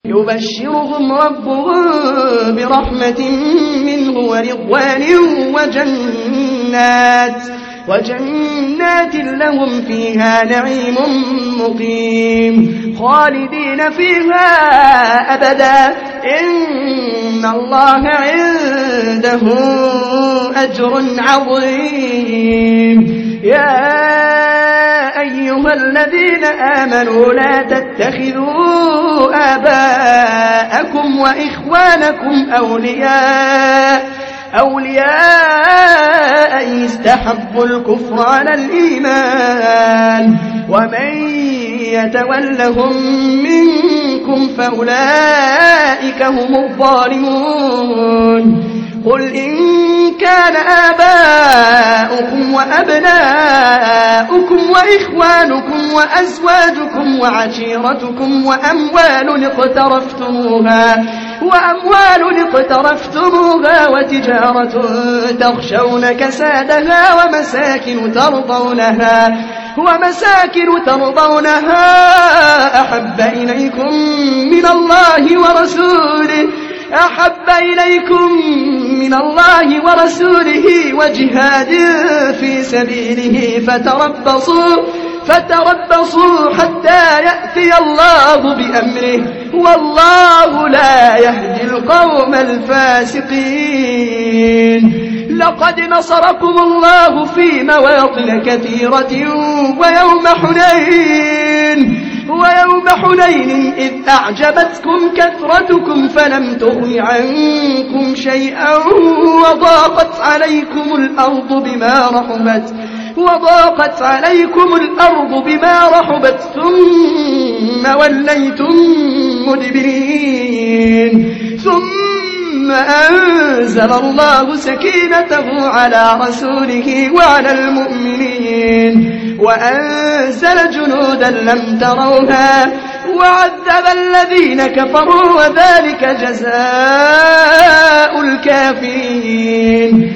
يبشرهم ربهم برحمة منه ورضوان وجنات لهم فيها نعيم مقيم خالدين فيها أبدا إن الله عنده أجر عظيم. يا أيها الذين آمنوا لا تتخذوا آباءكم وإخوانكم أولياء إن استحبوا الكفر على الإيمان ومن يتولهم منكم فأولئك هم الظالمون. قل إن كان آباؤكم وأبناؤكم وإخوانكم وأزواجكم وعشيرتكم وأموال اقترفتموها وتجارة تخشون كسادها ومساكن ترضونها أحب إليكم من الله ورسوله وجهاد في سبيله فتربصوا حتى يأتي الله بأمره والله لا يهدي القوم الفاسقين. لقد نصركم الله في مواطن كثيرة ويوم حنين إذ أعجبتكم كثرتكم فلم تغن عنكم شيئا وضاقت عليكم الأرض بما رحبت ثم وليتم مدبرين. ثم أنزل الله سكينته على رسوله وعلى المؤمنين وأنزل جنودا لم تروها وعذب الذين كفروا وذلك جزاء الكافرين.